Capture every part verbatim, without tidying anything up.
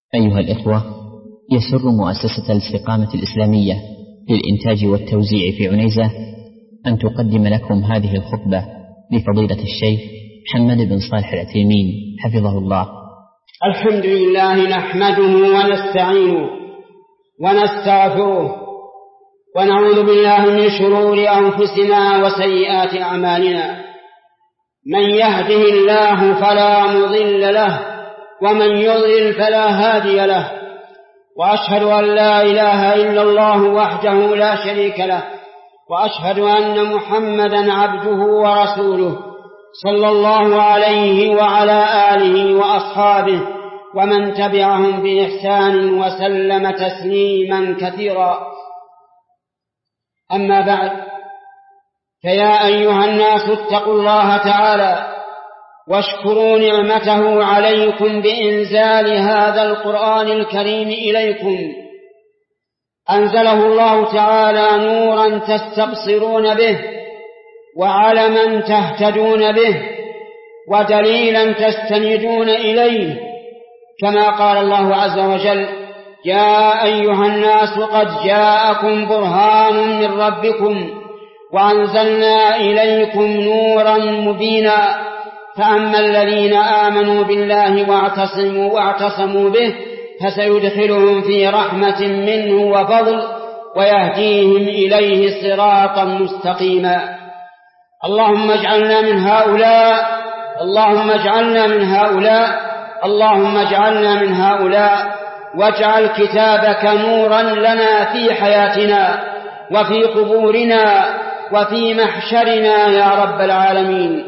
أيها الإخوة، يسر مؤسسة الاستقامة الإسلامية للإنتاج والتوزيع في عنيزة أن تقدم لكم هذه الخطبة لفضيلة الشيخ محمد بن صالح العثيمين حفظه الله. الحمد لله نحمده ونستعينه ونستغفره ونعوذ بالله من شرور أنفسنا وسيئات أعمالنا. من يهده الله فلا مضل له ومن يضلل فلا هادي له، وأشهد أن لا إله إلا الله وحده لا شريك له، وأشهد أن محمدا عبده ورسوله صلى الله عليه وعلى آله وأصحابه ومن تبعهم بإحسان وسلم تسليما كثيرا. أما بعد، فيا أيها الناس اتقوا الله تعالى واشكروا نعمته عليكم بإنزال هذا القرآن الكريم إليكم. أنزله الله تعالى نورا تستبصرون به، وعلما تهتدون به، ودليلا تستندون إليه، كما قال الله عز وجل: يا أيها الناس قد جاءكم برهان من ربكم وأنزلنا إليكم نورا مبينا. فأما الذين آمنوا بالله واعتصموا, واعتصموا به فسيدخلهم في رحمة منه وفضل ويهديهم إليه صراطا مستقيما. اللهم اجعلنا من هؤلاء اللهم اجعلنا من هؤلاء اللهم اجعلنا من هؤلاء واجعل كتابك نورا لنا في حياتنا وفي قبورنا وفي محشرنا يا رب العالمين.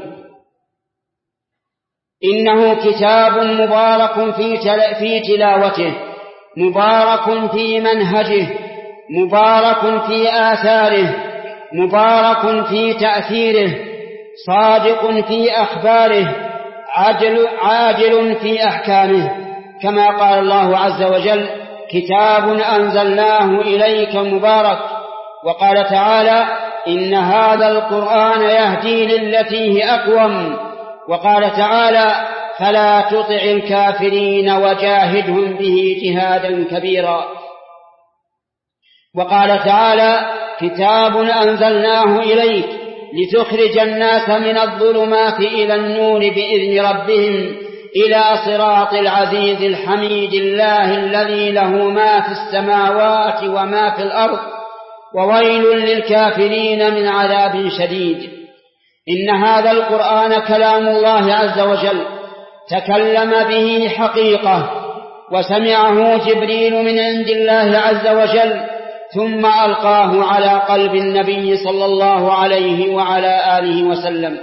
إنه كتاب مبارك في تلاوته، مبارك في منهجه، مبارك في آثاره، مبارك في تأثيره، صادق في أخباره، عادل, عادل في أحكامه، كما قال الله عز وجل: كتاب أنزلناه إليك مبارك. وقال تعالى: إن هذا القرآن يهدي للتي هي أقوم. وقال تعالى: فلا تطع الكافرين وجاهدهم به جهادا كبيرا. وقال تعالى: كتاب أنزلناه إليك لتخرج الناس من الظلمات إلى النور بإذن ربهم إلى صراط العزيز الحميد الله الذي له ما في السماوات وما في الأرض وويل للكافرين من عذاب شديد. إن هذا القرآن كلام الله عز وجل، تكلم به حقيقة، وسمعه جبريل من عند الله عز وجل، ثم ألقاه على قلب النبي صلى الله عليه وعلى آله وسلم.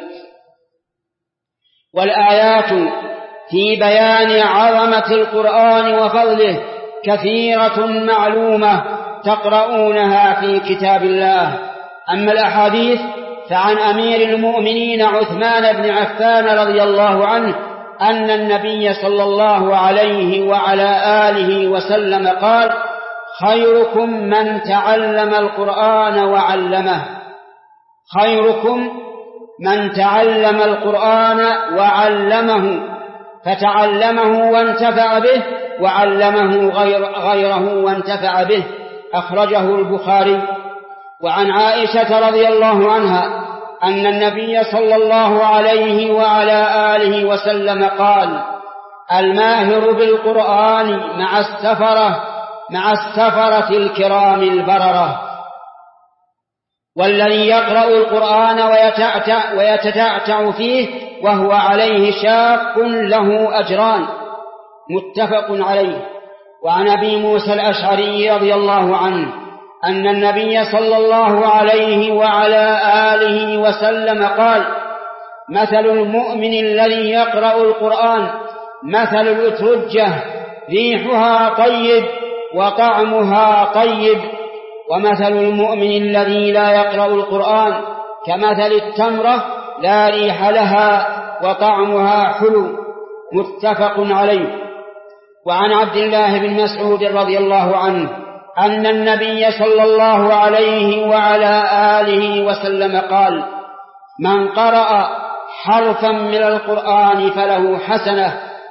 والآيات في بيان عظمة القرآن وفضله كثيرة معلومة تقرؤونها في كتاب الله. أما الأحاديث فعن أمير المؤمنين عثمان بن عفان رضي الله عنه أن النبي صلى الله عليه وعلى آله وسلم قال: خيركم من تعلم القرآن وعلمه خيركم من تعلم القرآن وعلمه فتعلمه وانتفع به وعلمه غير غيره وانتفع به. أخرجه البخاري. وعن عائشة رضي الله عنها أن النبي صلى الله عليه وعلى آله وسلم قال: الماهر بالقرآن مع السفرة مع السفرة الكرام البررة. والذي يقرأ القرآن ويتعتع ويتتعتع فيه وهو عليه شاق له أجران. متفق عليه. وعن أبي موسى الأشعري رضي الله عنه أن النبي صلى الله عليه وعلى آله وسلم قال: مثل المؤمن الذي يقرأ القرآن مثل الأترجة ريحها طيب وطعمها طيب، ومثل المؤمن الذي لا يقرأ القرآن كمثل التمرة لا ريح لها وطعمها حلو. متفق عليه. وعن عبد الله بن مسعود رضي الله عنه أن النبي صلى الله عليه وعلى آله وسلم قال: من قرأ حرفا من القرآن فله حسنة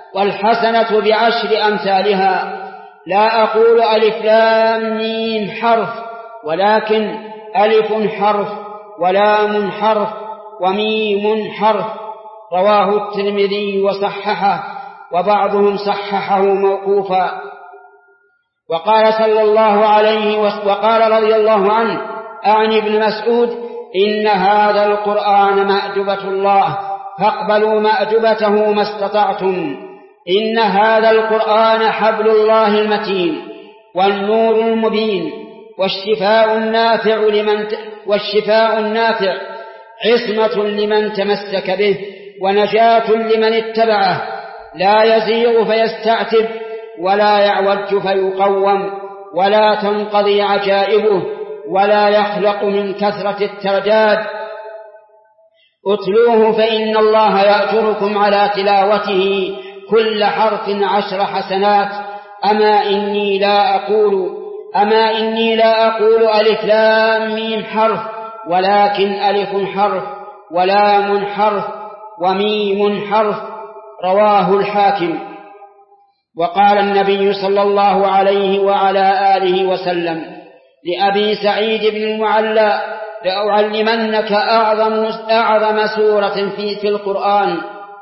والحسنة بعشر أمثالها. لا أقول ألف لام ميم حرف، ولكن ألف حرف ولام حرف وميم حرف. رواه الترمذي وصححه، وبعضهم صححه موقوفا. وقال صلى الله عليه وسلم وقال رضي الله عنه عن ابن مسعود: إن هذا القرآن مأدبة الله فاقبلوا مأدبته ما استطعتم. إن هذا القرآن حبل الله المتين والنور المبين والشفاء النافع لمن والشفاء النافع عصمة لمن تمسك به ونجاة لمن اتبعه. لا يزيغ فيستعتب ولا يعوج فيقوم ولا تنقضي عجائبه ولا يخلق من كثرة الترداد. اتلوه فإن الله يأجركم على تلاوته كل حرف عشر حسنات. أما إني لا أقول أما إني لا أقول ألف لام ميم حرف، ولكن ألف حرف ولام حرف وميم حرف. رواه الحاكم. وقال النبي صلى الله عليه وعلى آله وسلم لأبي سعيد بن المعلى: لأعلمنك أعظم, أعظم سورة في, في القرآن،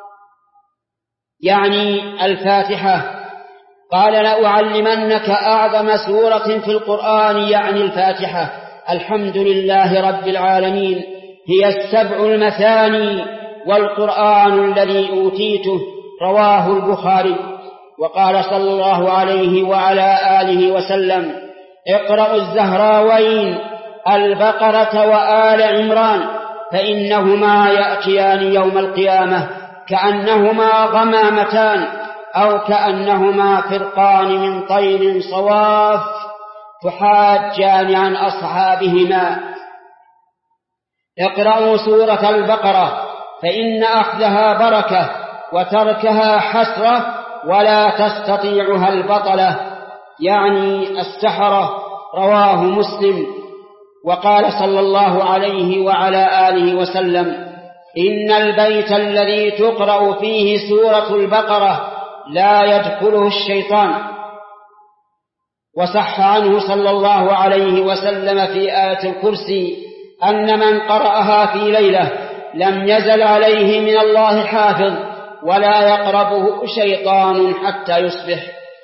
يعني الفاتحة. قال: لأعلمنك أعظم سورة في القرآن، يعني الفاتحة. الحمد لله رب العالمين هي السبع المثاني والقرآن الذي أوتيته. رواه البخاري. وقال صلى الله عليه وعلى آله وسلم: اقرأوا الزهراوين البقرة وآل عمران، فإنهما يأتيان يوم القيامة كأنهما غمامتان أو كأنهما فرقان من طير صواف تحاجان عن أصحابهما. اقرأوا سورة البقرة فإن أخذها بركة وتركها حسرة ولا تستطيعها البطلة، يعني السحرة. رواه مسلم. وقال صلى الله عليه وعلى آله وسلم: إن البيت الذي تقرأ فيه سورة البقرة لا يدخله الشيطان. وصح عنه صلى الله عليه وسلم في آية الكرسي أن من قرأها في ليلة لم يزل عليه من الله حافظ ولا يقربه شيطان حتى يصبح.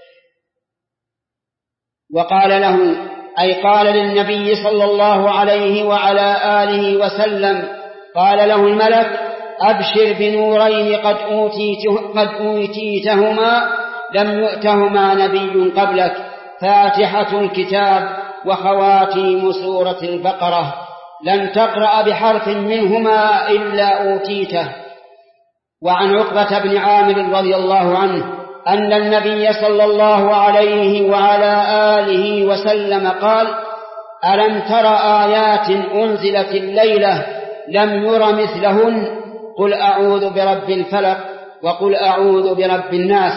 وقال له، أي قال للنبي صلى الله عليه وعلى آله وسلم، قال له الملك: أبشر بنورين قد أوتيته قد أوتيتهما لم يؤتهما نبي قبلك، فاتحة الكتاب وخواتيم سورة البقرة، لن تقرأ بحرف منهما إلا أوتيته. وعن عقبة بن عامر رضي الله عنه أن النبي صلى الله عليه وعلى آله وسلم قال: ألم تر آيات أنزلت الليلة لم ير مثلهن، قل أعوذ برب الفلق وقل أعوذ برب الناس.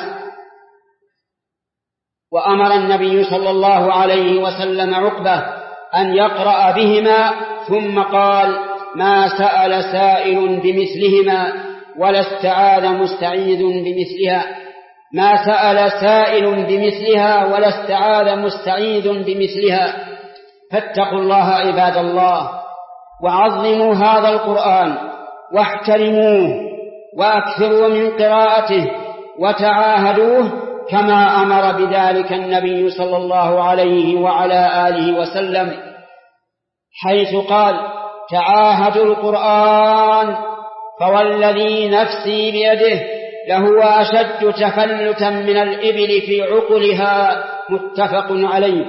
وأمر النبي صلى الله عليه وسلم عقبة أن يقرأ بهما، ثم قال: ما سأل سائل بمثلهما ولا استعاذ مستعيذ بمثلها ما سأل سائل بمثلها ولا استعاذ مستعيذ بمثلها. فاتقوا الله عباد الله، وعظموا هذا القرآن واحترموه وأكثروا من قراءته وتعاهدوه كما أمر بذلك النبي صلى الله عليه وعلى آله وسلم، حيث قال: تعاهدوا القرآن فوالذي نفسي بيده لهو أشد تفلتا من الإبل في عقلها. متفق عليه.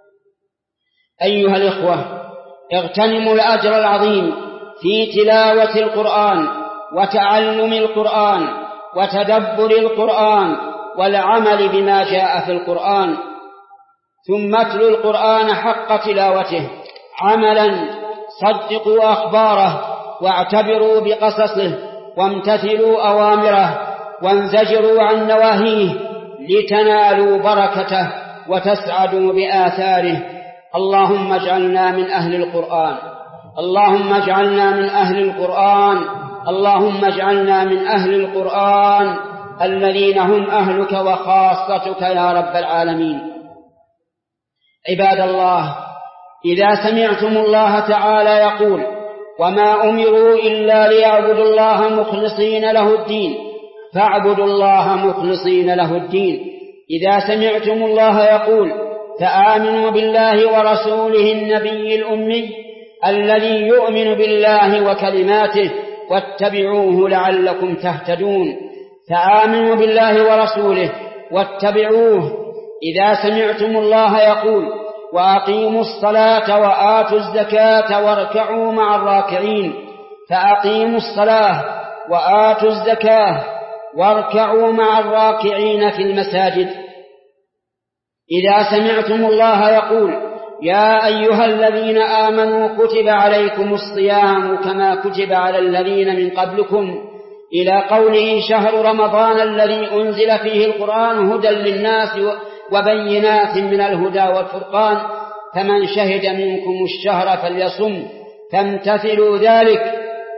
أيها الإخوة، اغتنموا الأجر العظيم في تلاوة القرآن وتعلم القرآن وتدبر القرآن والعمل بما جاء في القرآن، ثم اتلوا القرآن حق تلاوته عملا، صدقوا أخباره واعتبروا بقصصه وامتثلوا أوامره وانزجروا عن نواهيه لتنالوا بركته وتسعدوا بآثاره. اللهم اجعلنا من أهل القرآن، اللهم اجعلنا من أهل القرآن، اللهم اجعلنا من أهل القرآن. الذين هم أهلك وخاصتك يا رب العالمين. عباد الله، إذا سمعتم الله تعالى يقول: وما أمروا إلا ليعبدوا الله مخلصين له الدين فاعبدوا الله مخلصين له الدين. إذا سمعتم الله يقول: فآمنوا بالله ورسوله النبي الأمي الذي يؤمن بالله وكلماته واتبعوه لعلكم تهتدون. فآمنوا بالله ورسوله واتبعوه. إذا سمعتم الله يقول: وأقيموا الصلاة وآتوا الزكاة واركعوا مع الراكعين. فأقيموا الصلاة وآتوا الزكاة واركعوا مع الراكعين في المساجد. إذا سمعتم الله يقول: يا أيها الذين آمنوا كتب عليكم الصيام كما كتب على الذين من قبلكم إلى قوله: شهر رمضان الذي أنزل فيه القرآن هدى للناس وبينات من الهدى والفرقان فمن شهد منكم الشهر فليصم. فامتثلوا ذلك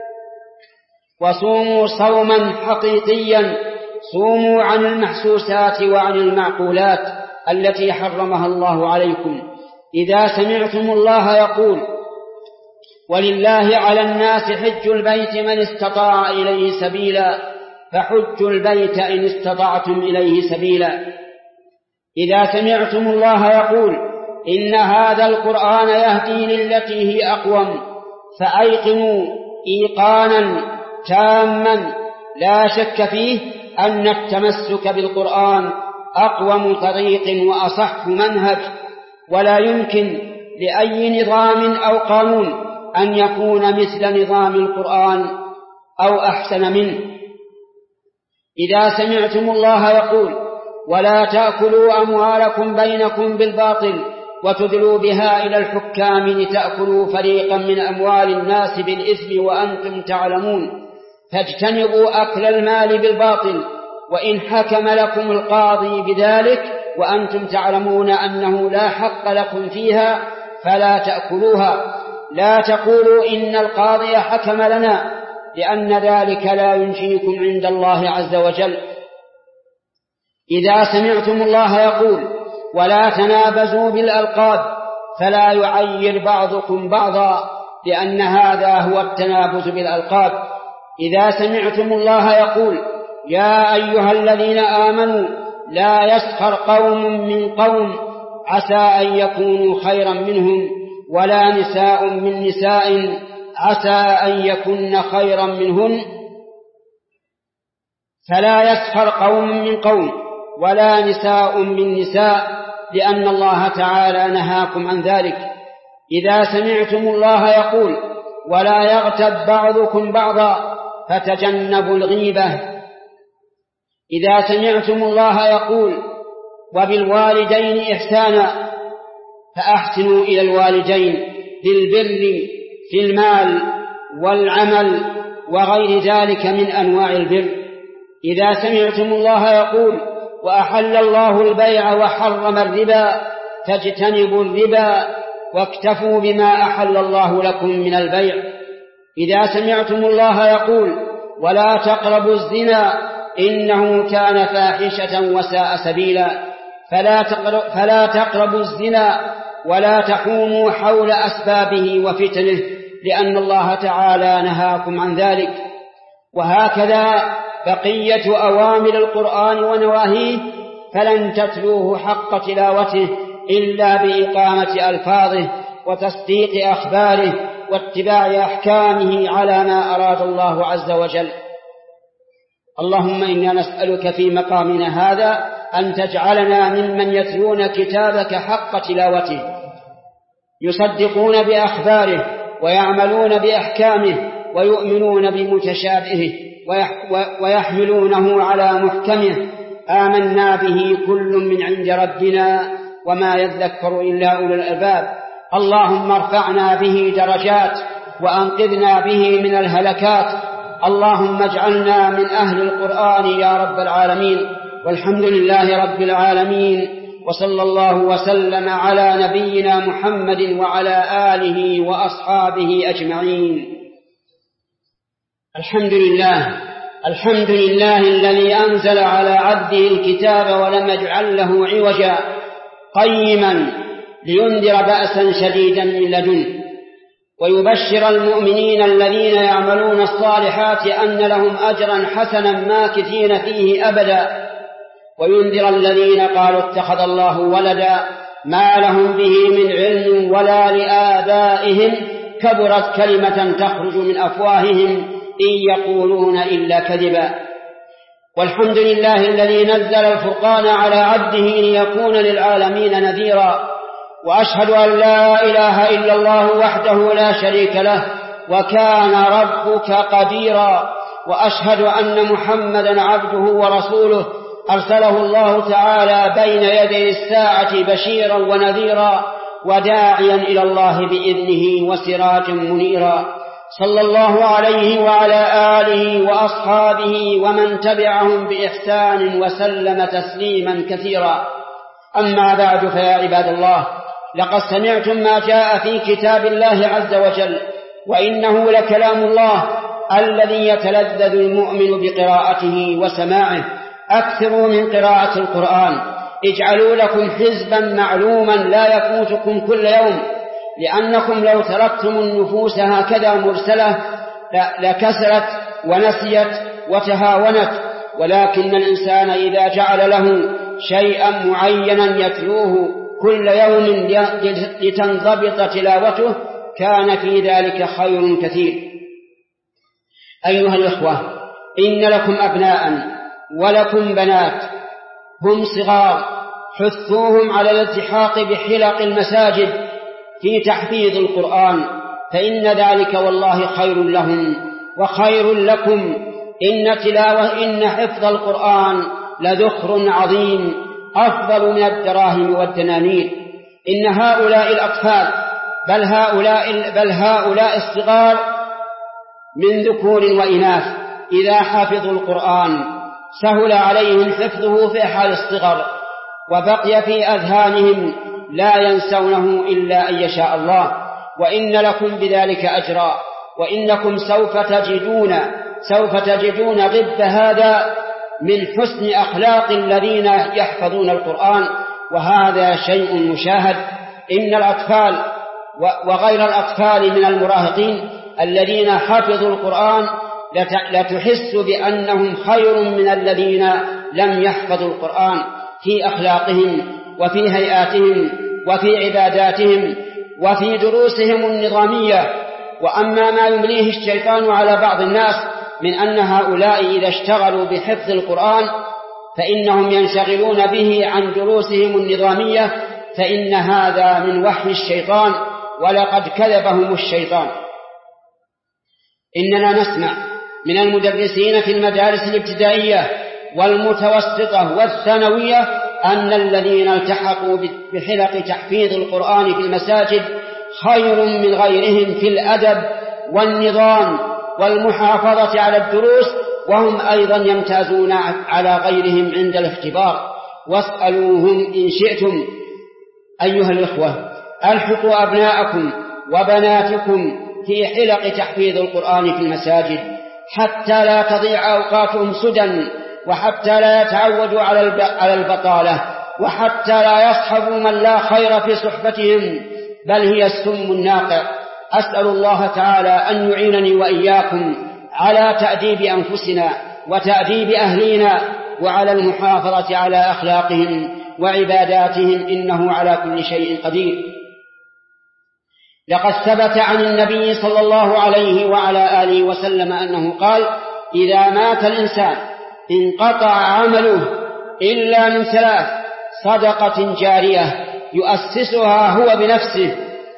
وصوموا صوما حقيقيا، صوموا عن المحسوسات وعن المعقولات التي حرمها الله عليكم. إذا سمعتم الله يقول: ولله على الناس حج البيت من استطاع إليه سبيلا فحجوا البيت إن استطعتم إليه سبيلا. إذا سمعتم الله يقول: إن هذا القرآن يهدي للتي هي أقوم فأيقنوا إيقانا تاما لا شك فيه أن التمسك بالقرآن أقوم طريق وأصح منهج، ولا يمكن لأي نظام أو قانون أن يكون مثل نظام القرآن أو أحسن منه. إذا سمعتم الله يقول: ولا تأكلوا أموالكم بينكم بالباطل وتدلوا بها إلى الحكام لتأكلوا فريقا من أموال الناس بالإثم وأنتم تعلمون. فاجتنبوا أكل المال بالباطل، وإن حكم لكم القاضي بذلك وأنتم تعلمون أنه لا حق لكم فيها فلا تأكلوها. لا تقولوا إن القاضي حكم لنا، لأن ذلك لا ينجيكم عند الله عز وجل. إذا سمعتم الله يقول: ولا تنابزوا بالألقاب فلا يعير بعضكم بعضا، لأن هذا هو التنابز بالألقاب. إذا سمعتم الله يقول: يا أيها الذين آمنوا لا يسخر قوم من قوم عسى أن يكونوا خيرا منهم ولا نساء من نساء عسى أن يكن خيرا منهن. فلا يسخر قوم من قوم ولا نساء من نساء، لأن الله تعالى نهاكم عن ذلك. إذا سمعتم الله يقول: ولا يغتب بعضكم بعضا فتجنبوا الغيبة. إذا سمعتم الله يقول: وبالوالدين إحسانا فأحسنوا إلى الوالدين بالبر في المال والعمل وغير ذلك من أنواع البر. إذا سمعتم الله يقول: وأحل الله البيع وحرم الربا فاجتنبوا الربا واكتفوا بما أحل الله لكم من البيع. إذا سمعتم الله يقول: ولا تقربوا الزنا إنه كان فاحشة وساء سبيلا. فلا تقرب فلا تقربوا الزنا ولا تحوموا حول أسبابه وفتنه، لأن الله تعالى نهاكم عن ذلك. وهكذا بقية أوامر القرآن ونواهيه فلن تتلوه حق تلاوته إلا بإقامة ألفاظه وتصديق أخباره واتباع أحكامه على ما أراد الله عز وجل. اللهم إنا نسألك في مقامنا هذا أن تجعلنا ممن يتلون كتابك حق تلاوته، يصدقون بأخباره ويعملون بأحكامه ويؤمنون بمتشابهه ويحملونه على محكمه. آمنا به كل من عند ربنا وما يذكر إلا أولو الألباب. اللهم ارفعنا به درجات وأنقذنا به من الهلكات. اللهم اجعلنا من أهل القرآن يا رب العالمين. والحمد لله رب العالمين، وصلى الله وسلم على نبينا محمد وعلى آله وأصحابه أجمعين. الحمد لله الحمد لله الذي أنزل على عبده الكتاب ولم يجعل له عوجا قيما لينذر بأسا شديدا من لدنه ويبشر المؤمنين الذين يعملون الصالحات أن لهم أجرا حسنا ماكثين فيه أبدا وينذر الذين قالوا اتخذ الله ولدا ما لهم به من علم ولا لآبائهم كبرت كلمة تخرج من أفواههم إن يقولون إلا كذبا. والحمد لله الذي نزل الفرقان على عبده ليكون للعالمين نذيرا وأشهد أن لا إله إلا الله وحده لا شريك له وكان ربك قديرا وأشهد أن محمدا عبده ورسوله أرسله الله تعالى بين يدي الساعة بشيرا ونذيرا وداعيا إلى الله بإذنه وسراجا منيرا صلى الله عليه وعلى آله وأصحابه ومن تبعهم بإحسان وسلم تسليما كثيرا. أما بعد فيا عباد الله لقد سمعتم ما جاء في كتاب الله عز وجل وإنه لكلام الله الذي يتلذذ المؤمن بقراءته وسماعه. أكثروا من قراءة القرآن اجعلوا لكم حزبا معلوما لا يفوتكم كل يوم لأنكم لو تركتم النفوس هكذا مرسلة لكسرت ونسيت وتهاونت ولكن الإنسان إذا جعل له شيئا معينا يتلوه كل يوم لتنضبط تلاوته كان في ذلك خير كثير. أيها الإخوة إن لكم أبناء ولكم بنات هم صغار حثوهم على الالتحاق بحلق المساجد في تحفيظ القرآن فإن ذلك والله خير لهم وخير لكم. إن تلاوة إن حفظ القرآن لذخر عظيم أفضل من الدراهم والدنانير. إن هؤلاء الأطفال بل هؤلاء, بل هؤلاء الصغار من ذكور وإناث إذا حفظوا القرآن سهل عليهم حفظه في حال الصغر وبقي في أذهانهم لا ينسونه إلا أن يشاء الله وإن لكم بذلك أجرا وإنكم سوف تجدون سوف تجدون ضد هذا من حسن أخلاق الذين يحفظون القرآن وهذا شيء مشاهد. إن الأطفال وغير الأطفال من المراهقين الذين حفظوا القرآن لتحس بأنهم خير من الذين لم يحفظوا القرآن في أخلاقهم وفي هيئاتهم وفي عباداتهم وفي دروسهم النظامية. وأما ما يمليه الشيطان على بعض الناس من أن هؤلاء إذا اشتغلوا بحفظ القرآن فإنهم ينشغلون به عن دروسهم النظامية فإن هذا من وحي الشيطان ولقد كذبهم الشيطان. إننا نسمع من المدرسين في المدارس الابتدائية والمتوسطة والثانوية أن الذين التحقوا بحلق تحفيظ القرآن في المساجد خير من غيرهم في الأدب والنظام والمحافظة على الدروس وهم أيضا يمتازون على غيرهم عند الاختبار. واسألوهم إن شئتم. أيها الإخوة ألحقوا أبناءكم وبناتكم في حلق تحفيظ القرآن في المساجد حتى لا تضيع أوقاتهم سدى وحتى لا يتعودوا على البطالة وحتى لا يصحبوا من لا خير في صحبتهم بل هي السم الناقع. أسأل الله تعالى أن يعينني وإياكم على تأديب أنفسنا وتأديب أهلنا وعلى المحافظة على أخلاقهم وعباداتهم إنه على كل شيء قدير. لقد ثبت عن النبي صلى الله عليه وعلى آله وسلم أنه قال إذا مات الإنسان انقطع عمله إلا من ثلاث: صدقة جارية يؤسسها هو بنفسه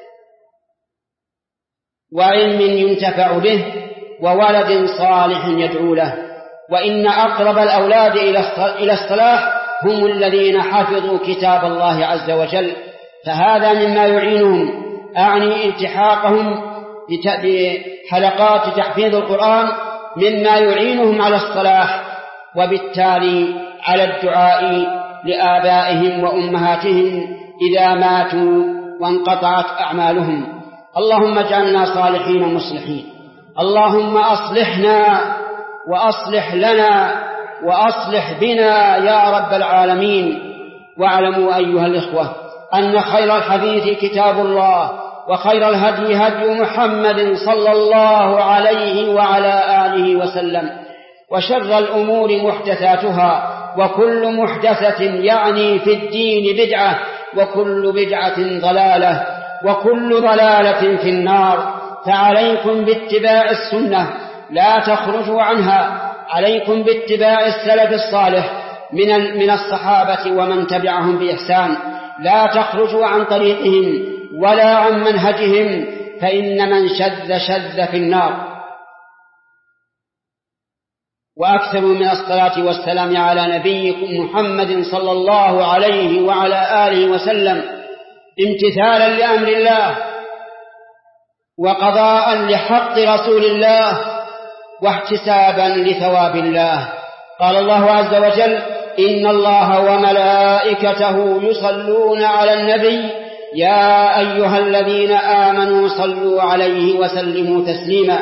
وعلم ينتفع به وولد صالح يدعو له. وإن أقرب الأولاد إلى الصلاح هم الذين حفظوا كتاب الله عز وجل فهذا مما يعينهم أعني التحاقهم بحلقات تحفيظ القرآن مما يعينهم على الصلاح وبالتالي على الدعاء لآبائهم وأمهاتهم إذا ماتوا وانقطعت أعمالهم. اللهم اجعلنا صالحين مصلحين. اللهم أصلحنا وأصلح لنا وأصلح بنا يا رب العالمين. واعلموا أيها الإخوة أن خير الحديث كتاب الله، وخير الهدي هدي محمد صلى الله عليه وعلى آله وسلم، وشر الأمور محدثاتها، وكل محدثة يعني في الدين بدعة، وكل بدعة ضلالة، وكل ضلالة في النار. فعليكم باتباع السنة لا تخرجوا عنها، عليكم باتباع السلف الصالح من من الصحابة ومن تبعهم بإحسان، لا تخرجوا عن طريقهم ولا عن منهجهم، فإن من شذ شذ في النار. وأكثروا من الصلاة والسلام على نبيكم محمد صلى الله عليه وعلى آله وسلم، امتثالا لأمر الله وقضاء لحق رسول الله واحتسابا لثواب الله. قال الله عز وجل: إن الله وملائكته يصلون على النبي يا أيها الذين آمنوا صلوا عليه وسلموا تسليما.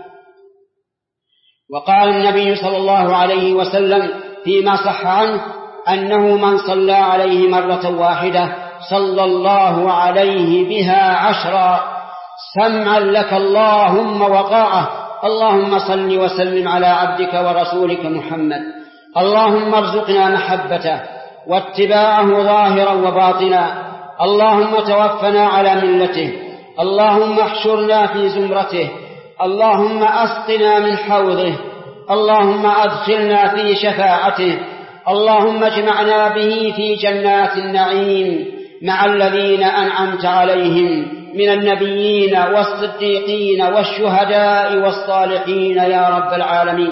وقال النبي صلى الله عليه وسلم فيما صح عنه أنه من صلى عليه مرة واحدة صلى الله عليه بها عشرا، سمعا لك اللهم وطاعة. اللهم صل وسلم على عبدك ورسولك محمد. اللهم ارزقنا محبته واتباعه ظاهرا وباطنا. اللهم توفنا على ملته. اللهم احشرنا في زمرته. اللهم أسقنا من حوضه. اللهم أدخلنا في شفاعته. اللهم اجمعنا به في جنات النعيم مع الذين أنعمت عليهم من النبيين والصديقين والشهداء والصالحين يا رب العالمين.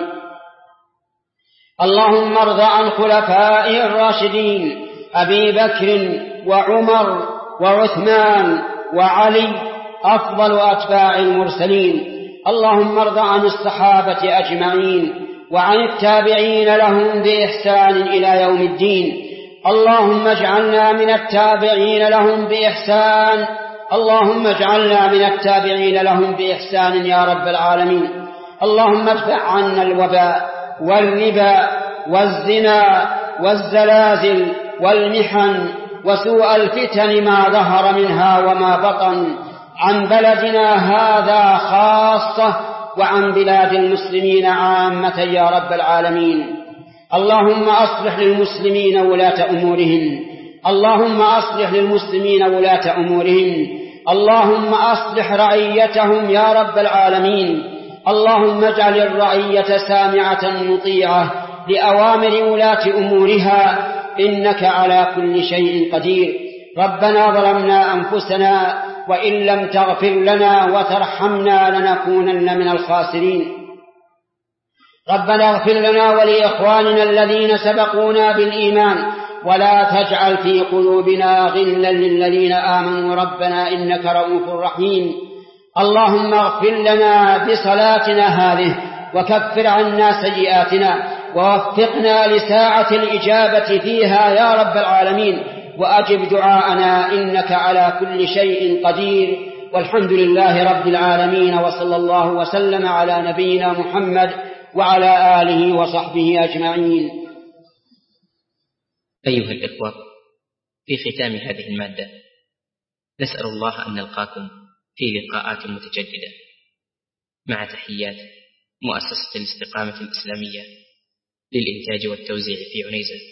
اللهم ارض عن خلفائه الراشدين أبي بكر وعمر وعثمان وعلي أفضل أتباع المرسلين. اللهم ارض عن الصحابة أجمعين وعن التابعين لهم بإحسان إلى يوم الدين. اللهم اجعلنا من التابعين لهم بإحسان اللهم اجعلنا من التابعين لهم بإحسان يا رب العالمين. اللهم ادفع عنا الوباء والربا والزنا والزلازل والمحن وسوء الفتن ما ظهر منها وما بطن عن بلدنا هذا خاصة وعن بلاد المسلمين عامة يا رب العالمين. اللهم أصلح للمسلمين ولاة أمورهم. اللهم أصلح للمسلمين ولاة أمورهم. اللهم أصلح رعيتهم يا رب العالمين. اللهم اجعل الرعية سامعة مطيعة لأوامر ولاة أمورها، إنك على كل شيء قدير. ربنا ظلمنا أنفسنا وإن لم تغفر لنا وترحمنا لنكونن من الخاسرين. ربنا اغفر لنا ولإخواننا الذين سبقونا بالإيمان ولا تجعل في قلوبنا غلا للذين آمنوا ربنا إنك رؤوف رحيم. اللهم اغفر لنا بصلاتنا هذه وكفر عنا سيئاتنا ووفقنا لساعة الإجابة فيها يا رب العالمين، وأجب دعاءنا إنك على كل شيء قدير. والحمد لله رب العالمين، وصلى الله وسلم على نبينا محمد وعلى آله وصحبه أجمعين. أيها الإخوة، في ختام هذه المادة نسأل الله أن نلقاكم في لقاءات متجددة، مع تحيات مؤسسة الاستقامة الإسلامية للإنتاج والتوزيع في عنيزة.